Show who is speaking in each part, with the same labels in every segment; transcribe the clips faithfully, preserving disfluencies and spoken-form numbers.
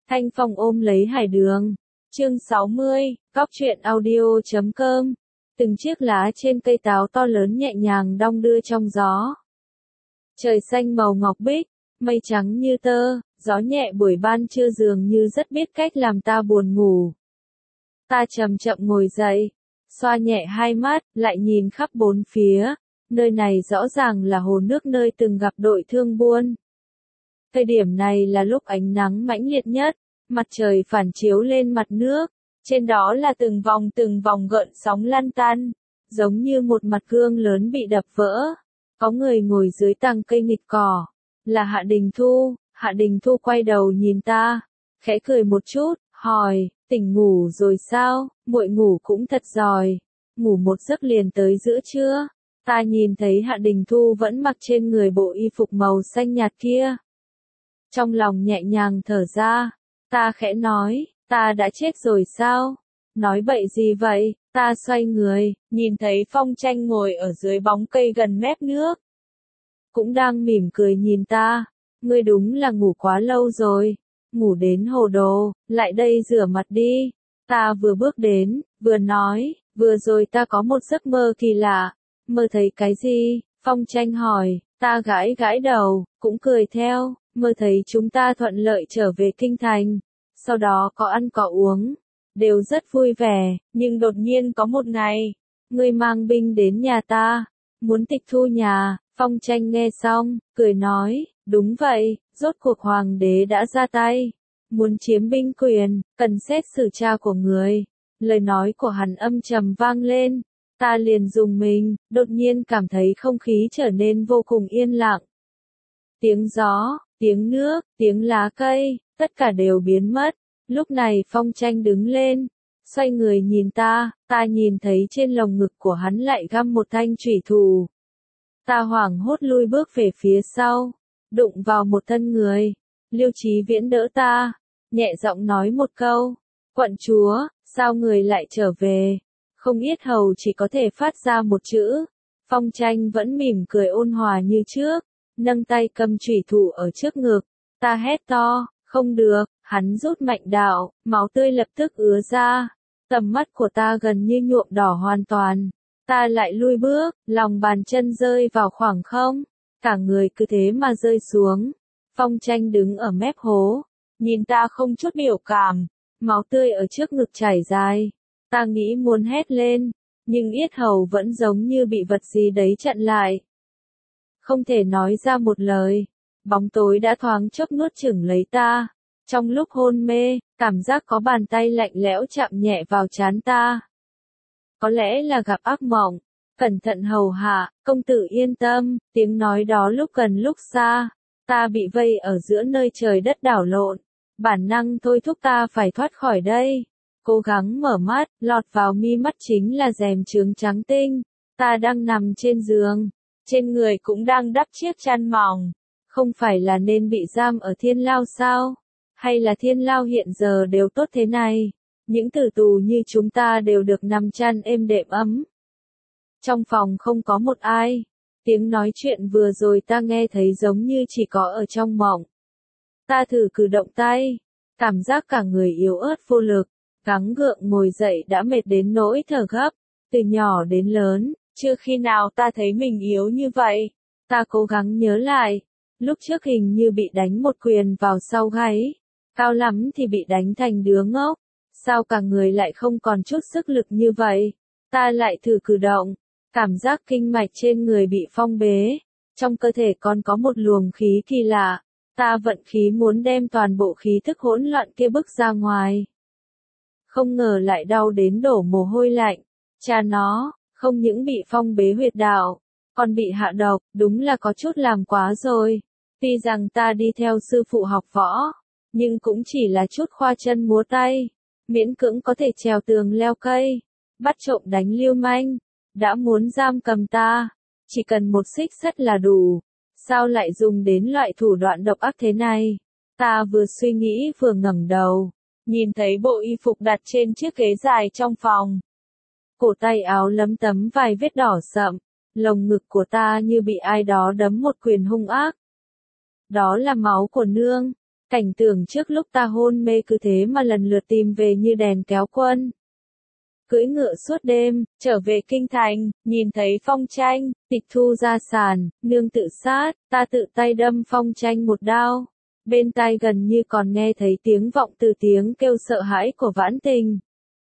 Speaker 1: Thanh Phong ôm lấy Hải Đường. Chương sáu mươi, Cóc truyện audio chấm com. Từng chiếc lá trên cây táo to lớn nhẹ nhàng đong đưa trong gió. Trời xanh màu ngọc bích, mây trắng như tơ, gió nhẹ buổi ban trưa dường như rất biết cách làm ta buồn ngủ. Ta chậm chậm ngồi dậy, xoa nhẹ hai mắt, lại nhìn khắp bốn phía. Nơi này rõ ràng là hồ nước nơi từng gặp đội thương buôn. Thời điểm này là lúc ánh nắng mãnh liệt nhất, mặt trời phản chiếu lên mặt nước, trên đó là từng vòng từng vòng gợn sóng lăn tăn, giống như một mặt gương lớn bị đập vỡ. Có người ngồi dưới tàng cây nghịch cỏ, là Hạ Đình Thu. Hạ Đình Thu quay đầu nhìn ta, khẽ cười một chút, hỏi, tỉnh ngủ rồi sao? Muội ngủ cũng thật giỏi, ngủ một giấc liền tới giữa trưa. Ta nhìn thấy Hạ Đình Thu vẫn mặc trên người bộ y phục màu xanh nhạt kia. Trong lòng nhẹ nhàng thở ra, ta khẽ nói, ta đã chết rồi sao? Nói bậy gì vậy? Ta xoay người, nhìn thấy Phong Tranh ngồi ở dưới bóng cây gần mép nước. Cũng đang mỉm cười nhìn ta, ngươi đúng là ngủ quá lâu rồi, ngủ đến hồ đồ, lại đây rửa mặt đi. Ta vừa bước đến, vừa nói, vừa rồi ta có một giấc mơ kỳ lạ. Mơ thấy cái gì? Phong Tranh hỏi, ta gãi gãi đầu, cũng cười theo, mơ thấy chúng ta thuận lợi trở về kinh thành, sau đó có ăn có uống, đều rất vui vẻ, nhưng đột nhiên có một ngày, ngươi mang binh đến nhà ta, muốn tịch thu nhà. Phong Tranh nghe xong, cười nói, đúng vậy, rốt cuộc hoàng đế đã ra tay, muốn chiếm binh quyền, cần xét xử cha của người. Lời nói của hắn âm trầm vang lên. Ta liền dùng mình, đột nhiên cảm thấy không khí trở nên vô cùng yên lặng. Tiếng gió, tiếng nước, tiếng lá cây, tất cả đều biến mất. Lúc này Phong Tranh đứng lên, xoay người nhìn ta, ta nhìn thấy trên lồng ngực của hắn lại găm một thanh chủy thủ. Ta hoảng hốt lui bước về phía sau, đụng vào một thân người. Liêu Chí Viễn đỡ ta, nhẹ giọng nói một câu, quận chúa, sao người lại trở về? Không yết hầu chỉ có thể phát ra một chữ. Phong Tranh vẫn mỉm cười ôn hòa như trước, nâng tay cầm chủy thủ ở trước ngực. Ta hét to, không được, hắn rút mạnh đạo, máu tươi lập tức ứa ra. Tầm mắt của ta gần như nhuộm đỏ hoàn toàn. Ta lại lui bước, lòng bàn chân rơi vào khoảng không, cả người cứ thế mà rơi xuống. Phong Tranh đứng ở mép hố, nhìn ta không chút biểu cảm, máu tươi ở trước ngực chảy dài. Ta nghĩ muốn hét lên, nhưng yết hầu vẫn giống như bị vật gì đấy chặn lại. Không thể nói ra một lời, bóng tối đã thoáng chốc nuốt chửng lấy ta. Trong lúc hôn mê, cảm giác có bàn tay lạnh lẽo chạm nhẹ vào trán ta. Có lẽ là gặp ác mộng, cẩn thận hầu hạ, công tử yên tâm, tiếng nói đó lúc gần lúc xa. Ta bị vây ở giữa nơi trời đất đảo lộn, bản năng thôi thúc ta phải thoát khỏi đây. Cố gắng mở mắt, lọt vào mi mắt chính là rèm chướng trắng tinh. Ta đang nằm trên giường, trên người cũng đang đắp chiếc chăn mỏng. Không phải là nên bị giam ở thiên lao sao? Hay là thiên lao hiện giờ đều tốt thế này? Những tử tù như chúng ta đều được nằm chăn êm đệm ấm. Trong phòng không có một ai. Tiếng nói chuyện vừa rồi ta nghe thấy giống như chỉ có ở trong mộng. Ta thử cử động tay, cảm giác cả người yếu ớt vô lực. Gắng gượng ngồi dậy đã mệt đến nỗi thở gấp. Từ nhỏ đến lớn, chưa khi nào ta thấy mình yếu như vậy. Ta cố gắng nhớ lại. Lúc trước hình như bị đánh một quyền vào sau gáy. Cao lắm thì bị đánh thành đứa ngốc. Sao cả người lại không còn chút sức lực như vậy? Ta lại thử cử động. Cảm giác kinh mạch trên người bị phong bế. Trong cơ thể còn có một luồng khí kỳ lạ. Ta vận khí muốn đem toàn bộ khí thức hỗn loạn kia bức ra ngoài. Không ngờ lại đau đến đổ mồ hôi lạnh. Cha nó, không những bị phong bế huyệt đạo, còn bị hạ độc, đúng là có chút làm quá rồi. Tuy rằng ta đi theo sư phụ học võ, nhưng cũng chỉ là chút khoa chân múa tay, miễn cưỡng có thể trèo tường leo cây, bắt trộm đánh lưu manh. Đã muốn giam cầm ta, chỉ cần một xích sắt là đủ. Sao lại dùng đến loại thủ đoạn độc ác thế này? Ta vừa suy nghĩ vừa ngẩng đầu, nhìn thấy bộ y phục đặt trên chiếc ghế dài trong phòng. Cổ tay áo lấm tấm vài vết đỏ sậm, lồng ngực của ta như bị ai đó đấm một quyền hung ác. Đó là máu của nương. Cảnh tượng trước lúc ta hôn mê cứ thế mà lần lượt tìm về như đèn kéo quân. Cưỡi ngựa suốt đêm, trở về kinh thành, nhìn thấy Phong Tranh, tịch thu gia sản, nương tự sát, ta tự tay đâm Phong Tranh một đao. Bên tai gần như còn nghe thấy tiếng vọng từ tiếng kêu sợ hãi của Vãn Tình.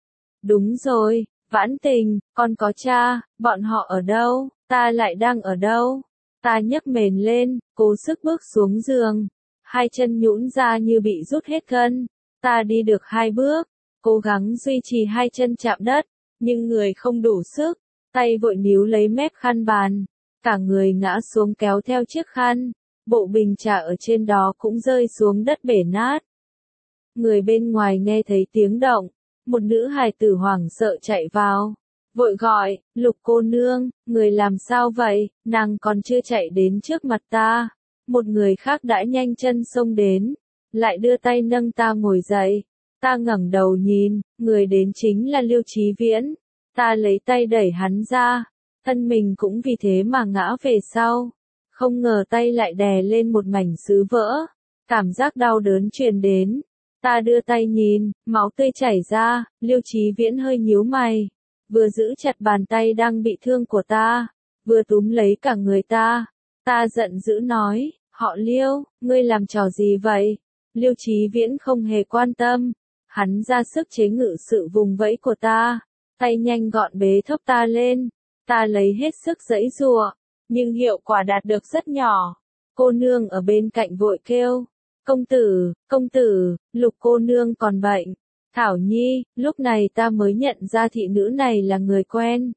Speaker 1: Đúng rồi, Vãn Tình, con có cha, bọn họ ở đâu, ta lại đang ở đâu? Ta nhấc mền lên, cố sức bước xuống giường. Hai chân nhũn ra như bị rút hết gân. Ta đi được hai bước, cố gắng duy trì hai chân chạm đất, nhưng người không đủ sức. Tay vội níu lấy mép khăn bàn, cả người ngã xuống kéo theo chiếc khăn. Bộ bình trà ở trên đó cũng rơi xuống đất bể nát. Người bên ngoài nghe thấy tiếng động, một nữ hài tử hoảng sợ chạy vào, vội gọi, Lục cô nương, người làm sao vậy, nàng còn chưa chạy đến trước mặt ta. Một người khác đã nhanh chân xông đến, lại đưa tay nâng ta ngồi dậy. Ta ngẩng đầu nhìn, người đến chính là Liêu Chí Viễn. Ta lấy tay đẩy hắn ra, thân mình cũng vì thế mà ngã về sau. Không ngờ tay lại đè lên một mảnh sứ vỡ, cảm giác đau đớn truyền đến. Ta đưa tay nhìn, máu tươi chảy ra, Liêu Chí Viễn hơi nhíu mày, vừa giữ chặt bàn tay đang bị thương của ta, vừa túm lấy cả người ta. Ta giận dữ nói, họ Liêu, ngươi làm trò gì vậy? Liêu Chí Viễn không hề quan tâm, hắn ra sức chế ngự sự vùng vẫy của ta, tay nhanh gọn bế thốc ta lên. Ta lấy hết sức giãy giụa, nhưng hiệu quả đạt được rất nhỏ. Cô nương ở bên cạnh vội kêu, công tử, công tử, Lục cô nương còn bệnh. Thảo Nhi, lúc này ta mới nhận ra thị nữ này là người quen.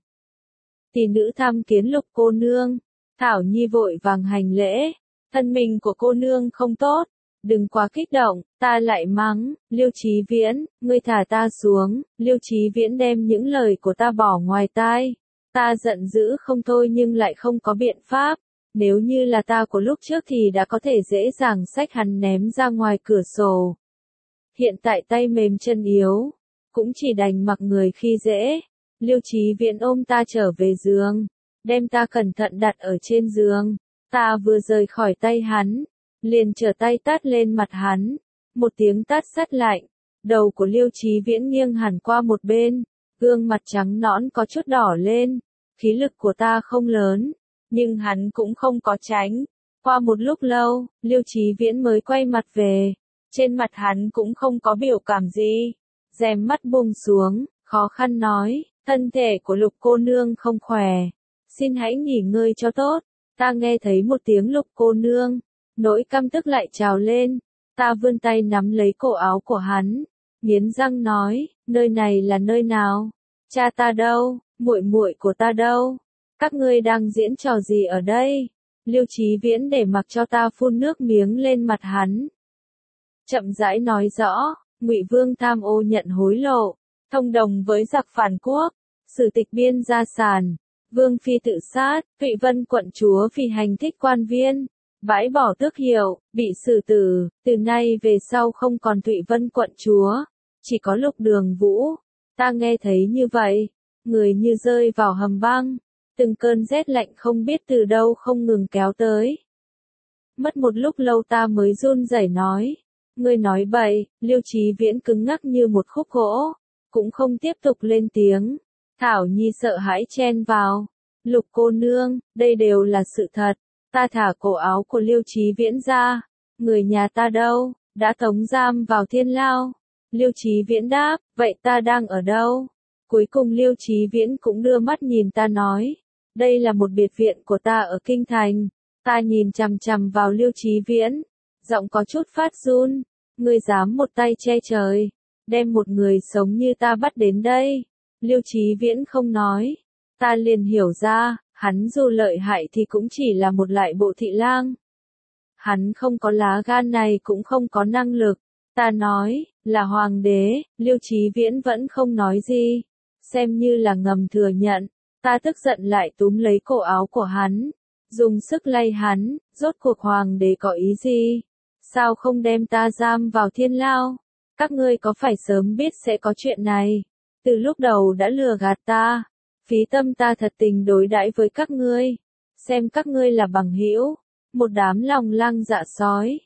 Speaker 1: Tỷ nữ tham kiến Lục cô nương. Thảo Nhi vội vàng hành lễ, thân mình của cô nương không tốt, đừng quá kích động. Ta lại mắng, Liêu Chí Viễn, ngươi thả ta xuống. Liêu Chí Viễn đem những lời của ta bỏ ngoài tai. Ta giận dữ không thôi nhưng lại không có biện pháp. Nếu như là ta của lúc trước thì đã có thể dễ dàng xách hắn ném ra ngoài cửa sổ. Hiện tại tay mềm chân yếu, cũng chỉ đành mặc người khi dễ. Liêu Chí Viễn ôm ta trở về giường, đem ta cẩn thận đặt ở trên giường. Ta vừa rời khỏi tay hắn, liền trở tay tát lên mặt hắn. Một tiếng tát sắt lạnh, đầu của Liêu Chí Viễn nghiêng hẳn qua một bên, gương mặt trắng nõn có chút đỏ lên. Khí lực của ta không lớn, nhưng hắn cũng không có tránh. Qua một lúc lâu, Liêu Chí Viễn mới quay mặt về. Trên mặt hắn cũng không có biểu cảm gì. Rèm mắt buông xuống, khó khăn nói, thân thể của Lục cô nương không khỏe. Xin hãy nghỉ ngơi cho tốt. Ta nghe thấy một tiếng Lục cô nương, nỗi căm tức lại trào lên. Ta vươn tay nắm lấy cổ áo của hắn, nghiến răng nói, nơi này là nơi nào? Cha ta đâu? Muội muội của ta đâu? Các ngươi đang diễn trò gì ở đây? Liêu Chí Viễn để mặc cho ta phun nước miếng lên mặt hắn. Chậm rãi nói rõ, Ngụy Vương tham ô nhận hối lộ, thông đồng với giặc phản quốc, sử tịch biên gia sản, Vương phi tự sát, Thụy Vân quận chúa vì hành thích quan viên, bãi bỏ tước hiệu, bị xử tử. Từ nay về sau không còn Thụy Vân quận chúa, chỉ có Lục Đường Vũ. Ta nghe thấy như vậy, người như rơi vào hầm băng, từng cơn rét lạnh không biết từ đâu không ngừng kéo tới. Mất một lúc lâu ta mới run rẩy nói, ngươi nói bậy. Liêu Chí Viễn cứng ngắc như một khúc gỗ, cũng không tiếp tục lên tiếng. Thảo Nhi sợ hãi chen vào, Lục cô nương, đây đều là sự thật. Ta thả cổ áo của Liêu Chí Viễn ra, người nhà ta đâu, đã tống giam vào thiên lao. Liêu Chí Viễn đáp, vậy ta đang ở đâu? Cuối cùng Liêu Chí Viễn cũng đưa mắt nhìn ta nói, đây là một biệt viện của ta ở Kinh Thành. Ta nhìn chằm chằm vào Liêu Chí Viễn, giọng có chút phát run, ngươi dám một tay che trời, đem một người sống như ta bắt đến đây. Liêu Chí Viễn không nói, ta liền hiểu ra, hắn dù lợi hại thì cũng chỉ là một lại bộ thị lang. Hắn không có lá gan này cũng không có năng lực. Ta nói, là hoàng đế. Liêu Chí Viễn vẫn không nói gì, xem như là ngầm thừa nhận. Ta tức giận lại túm lấy cổ áo của hắn, dùng sức lay hắn, rốt cuộc hoàng đế có ý gì? Sao không đem ta giam vào thiên lao? Các ngươi có phải sớm biết sẽ có chuyện này? Từ lúc đầu đã lừa gạt ta, phí tâm ta thật tình đối đãi với các ngươi, xem các ngươi là bằng hữu, một đám lòng lang dạ sói.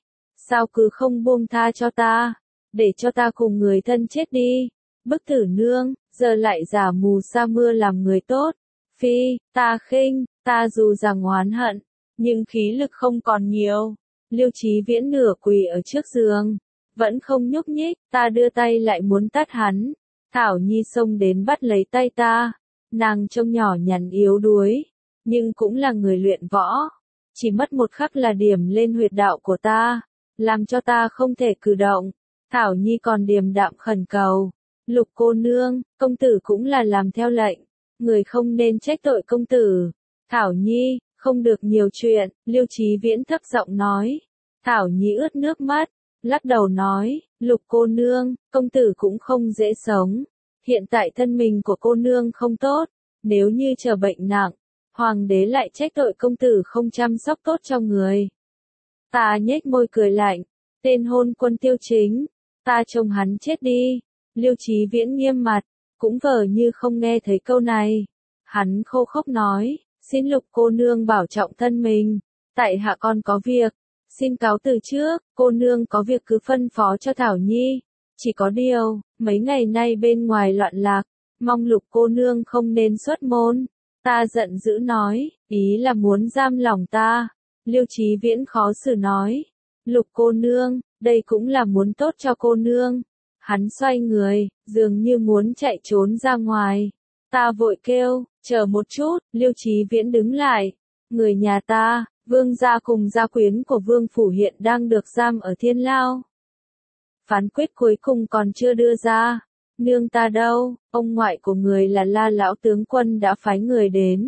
Speaker 1: sao cứ không buông tha cho ta, để cho ta cùng người thân chết đi. Bức Tử Nương, giờ lại giả mù sa mưa làm người tốt. Phi, ta khinh, ta dù rằng oán hận, nhưng khí lực không còn nhiều. Liêu Chí Viễn nửa quỳ ở trước giường, vẫn không nhúc nhích, ta đưa tay lại muốn tát hắn. Thảo Nhi xông đến bắt lấy tay ta, nàng trông nhỏ nhắn yếu đuối, nhưng cũng là người luyện võ. Chỉ mất một khắc là điểm lên huyệt đạo của ta, làm cho ta không thể cử động. Thảo Nhi còn điềm đạm khẩn cầu, Lục cô nương, công tử cũng là làm theo lệnh, người không nên trách tội công tử. Thảo Nhi, không được nhiều chuyện, Liêu Chí Viễn thấp giọng nói. Thảo Nhi ướt nước mắt, lắc đầu nói, Lục cô nương, công tử cũng không dễ sống. Hiện tại thân mình của cô nương không tốt, nếu như chờ bệnh nặng, hoàng đế lại trách tội công tử không chăm sóc tốt cho người. Ta nhếch môi cười lạnh, tên hôn quân Tiêu Chính, ta trông hắn chết đi. Liêu Chí Viễn nghiêm mặt, cũng vờ như không nghe thấy câu này. Hắn khô khốc nói, xin Lục cô nương bảo trọng thân mình, tại hạ con có việc, xin cáo từ trước, cô nương có việc cứ phân phó cho Thảo Nhi. Chỉ có điều, mấy ngày nay bên ngoài loạn lạc, mong Lục cô nương không nên xuất môn. Ta giận dữ nói, ý là muốn giam lòng ta. Liêu Chí Viễn khó xử nói, Lục cô nương, đây cũng là muốn tốt cho cô nương. Hắn xoay người, dường như muốn chạy trốn ra ngoài. Ta vội kêu, chờ một chút, Liêu Chí Viễn đứng lại. Người nhà ta, vương gia cùng gia quyến của vương phủ hiện đang được giam ở thiên lao. Phán quyết cuối cùng còn chưa đưa ra. Nương ta đâu, ông ngoại của người là La lão tướng quân đã phái người đến.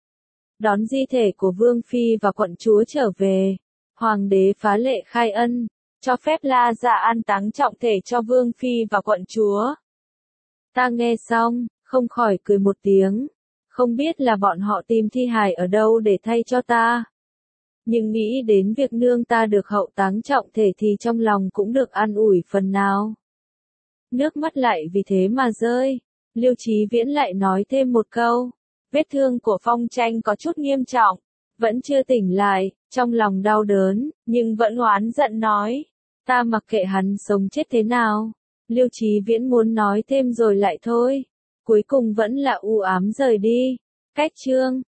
Speaker 1: Đón di thể của vương phi và quận chúa trở về. Hoàng đế phá lệ khai ân, cho phép La gia an táng trọng thể cho vương phi và quận chúa. Ta nghe xong, không khỏi cười một tiếng. Không biết là bọn họ tìm thi hài ở đâu để thay cho ta. Nhưng nghĩ đến việc nương ta được hậu táng trọng thể thì trong lòng cũng được an ủi phần nào. Nước mắt lại vì thế mà rơi. Liêu Chí Viễn lại nói thêm một câu. Vết thương của Phong Tranh có chút nghiêm trọng, vẫn chưa tỉnh lại, trong lòng đau đớn, nhưng vẫn oán giận nói. Ta mặc kệ hắn sống chết thế nào. Liêu Chí Viễn muốn nói thêm rồi lại thôi. Cuối cùng vẫn là u ám rời đi. Cách chương